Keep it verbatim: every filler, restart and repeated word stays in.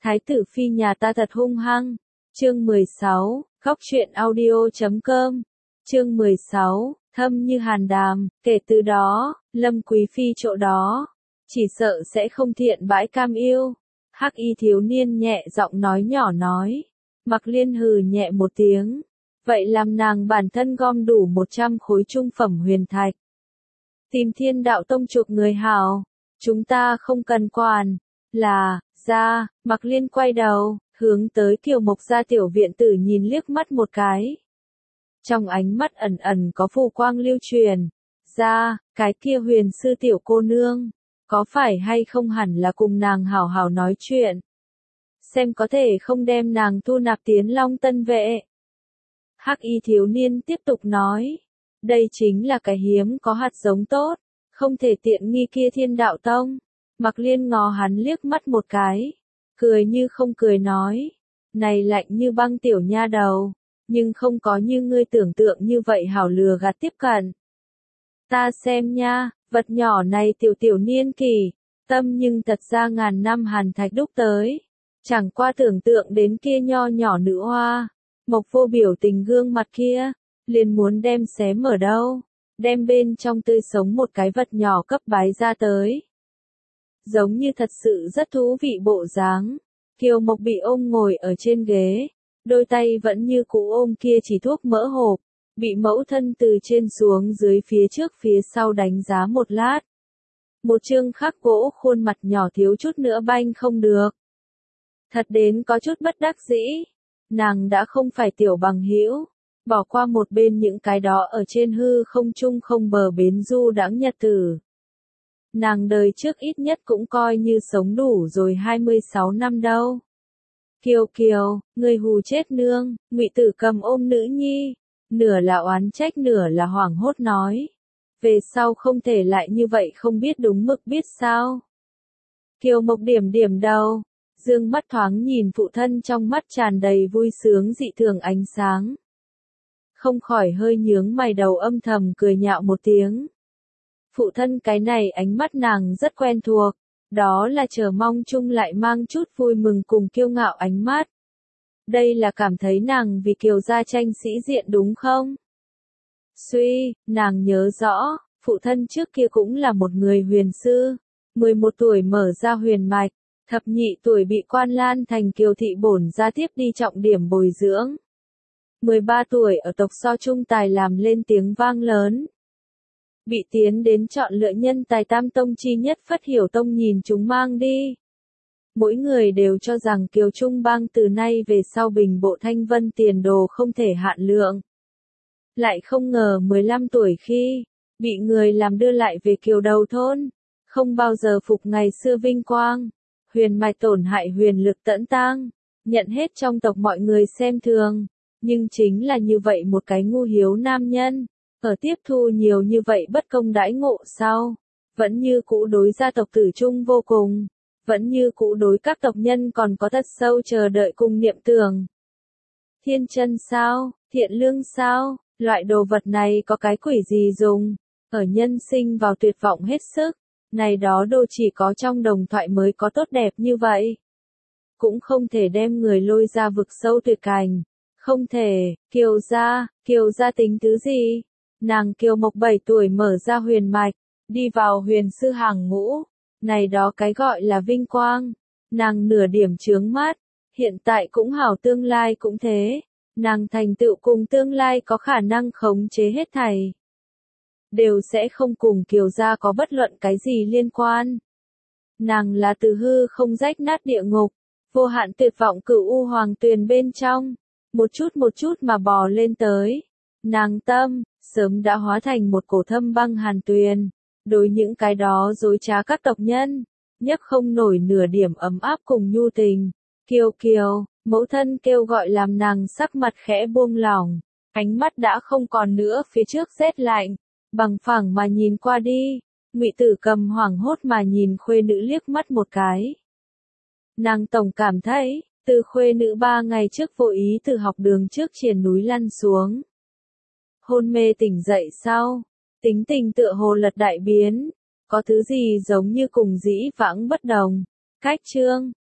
Thái tử phi nhà ta thật hung hăng. Chương mười sáu, Góc truyện audio chấm com. Chương mười sáu, thâm như hàn đàm, kể từ đó, Lâm Quý phi chỗ đó, chỉ sợ sẽ không thiện bãi cam yêu. Hắc y thiếu niên nhẹ giọng nói nhỏ nói. Mặc Liên hừ nhẹ một tiếng. Vậy làm nàng bản thân gom đủ một trăm khối trung phẩm huyền thạch. Tìm Thiên Đạo Tông chuộc người hảo. Chúng ta không cần quản. Là, ra, Mặc Liên quay đầu, hướng tới Kiều Mộc gia tiểu viện tử nhìn liếc mắt một cái. Trong ánh mắt ẩn ẩn có phù quang lưu truyền. Ra, cái kia huyền sư tiểu cô nương, có phải hay không hẳn là cùng nàng hảo hảo nói chuyện. Xem có thể không đem nàng thu nạp tiến Long Tân vệ. Hắc y thiếu niên tiếp tục nói. Đây chính là cái hiếm có hạt giống tốt, không thể tiện nghi kia Thiên Đạo Tông. Mặc Liên ngó hắn liếc mắt một cái, cười như không cười nói. Này lạnh như băng tiểu nha đầu, nhưng không có như ngươi tưởng tượng như vậy hảo lừa gạt tiếp cận. Ta xem nha, vật nhỏ này tiểu tiểu niên kỳ, tâm nhưng thật ra ngàn năm hàn thạch đúc tới. Chẳng qua tưởng tượng đến kia nho nhỏ nữ hoa, Mộc Vô biểu tình gương mặt kia, liền muốn đem xé mở đâu, đem bên trong tươi sống một cái vật nhỏ cấp bái ra tới. Giống như thật sự rất thú vị bộ dáng. Kiều Mộc bị ôm ngồi ở trên ghế, đôi tay vẫn như cũ ôm kia chỉ thuốc mỡ hộp, bị mẫu thân từ trên xuống dưới phía trước phía sau đánh giá một lát. Một chương khắc gỗ khuôn mặt nhỏ thiếu chút nữa banh không được. Thật đến có chút bất đắc dĩ, nàng đã không phải tiểu bằng hữu, bỏ qua một bên những cái đó ở trên hư không trung không bờ bến du đãng nhật tử. Nàng đời trước ít nhất cũng coi như sống đủ rồi hai mươi sáu năm đâu. Kiều Kiều, người hù chết nương, Ngụy Tử Cầm ôm nữ nhi, nửa là oán trách nửa là hoảng hốt nói. Về sau không thể lại như vậy không biết đúng mực biết sao. Kiều Mộc điểm điểm đầu, dương mắt thoáng nhìn phụ thân trong mắt tràn đầy vui sướng dị thường ánh sáng. Không khỏi hơi nhướng mày đầu âm thầm cười nhạo một tiếng. Phụ thân cái này ánh mắt nàng rất quen thuộc, đó là chờ mong chung lại mang chút vui mừng cùng kiêu ngạo ánh mắt. Đây là cảm thấy nàng vì Kiều gia tranh sĩ diện đúng không? Suy, nàng nhớ rõ, phụ thân trước kia cũng là một người huyền sư, mười một tuổi mở ra huyền mạch, thập nhị tuổi bị quan lan thành Kiều thị bổn gia tiếp đi trọng điểm bồi dưỡng. mười ba tuổi ở tộc So trung tài làm lên tiếng vang lớn. Bị tiến đến chọn lựa nhân tài tam tông chi nhất Phất Hiểu Tông nhìn chúng mang đi. Mỗi người đều cho rằng Kiều Trung Bang từ nay về sau bình bộ thanh vân tiền đồ không thể hạn lượng. Lại không ngờ mười lăm tuổi khi, bị người làm đưa lại về Kiều Đầu thôn, không bao giờ phục ngày xưa vinh quang, huyền mạch tổn hại huyền lực tẫn tang, nhận hết trong tộc mọi người xem thường, nhưng chính là như vậy một cái ngu hiếu nam nhân. Ở tiếp thu nhiều như vậy bất công đãi ngộ sau, vẫn như cũ đối gia tộc tử trung vô cùng, vẫn như cũ đối các tộc nhân còn có thật sâu chờ đợi cùng niệm tưởng. Thiên chân sao, thiện lương sao, loại đồ vật này có cái quỷ gì dùng, ở nhân sinh vào tuyệt vọng hết sức, này đó đồ chỉ có trong đồng thoại mới có tốt đẹp như vậy. Cũng không thể đem người lôi ra vực sâu tuyệt cảnh, không thể, Kiều gia, Kiều gia tính thứ gì? Nàng Kiều Mộc bảy tuổi mở ra huyền mạch, đi vào huyền sư hàng ngũ, này đó cái gọi là vinh quang, nàng nửa điểm chướng mắt, hiện tại cũng hảo tương lai cũng thế, nàng thành tựu cùng tương lai có khả năng khống chế hết thảy. Đều sẽ không cùng Kiều gia có bất luận cái gì liên quan. Nàng là từ hư không rách nát địa ngục, vô hạn tuyệt vọng cửu u hoàng tuyền bên trong, một chút một chút mà bò lên tới. Nàng tâm, sớm đã hóa thành một cổ thâm băng hàn tuyền, đối những cái đó dối trá các tộc nhân, nhấc không nổi nửa điểm ấm áp cùng nhu tình. Kiều Kiều, mẫu thân kêu gọi làm nàng sắc mặt khẽ buông lỏng, ánh mắt đã không còn nữa phía trước rét lạnh, bằng phẳng mà nhìn qua đi. Ngụy Tử Cầm hoảng hốt mà nhìn khuê nữ liếc mắt một cái. Nàng tổng cảm thấy, từ khuê nữ ba ngày trước vô ý từ học đường trước triền núi lăn xuống. Hôn mê tỉnh dậy sau, tính tình tựa hồ lật đại biến, có thứ gì giống như cùng dĩ vãng bất đồng. Cách chương,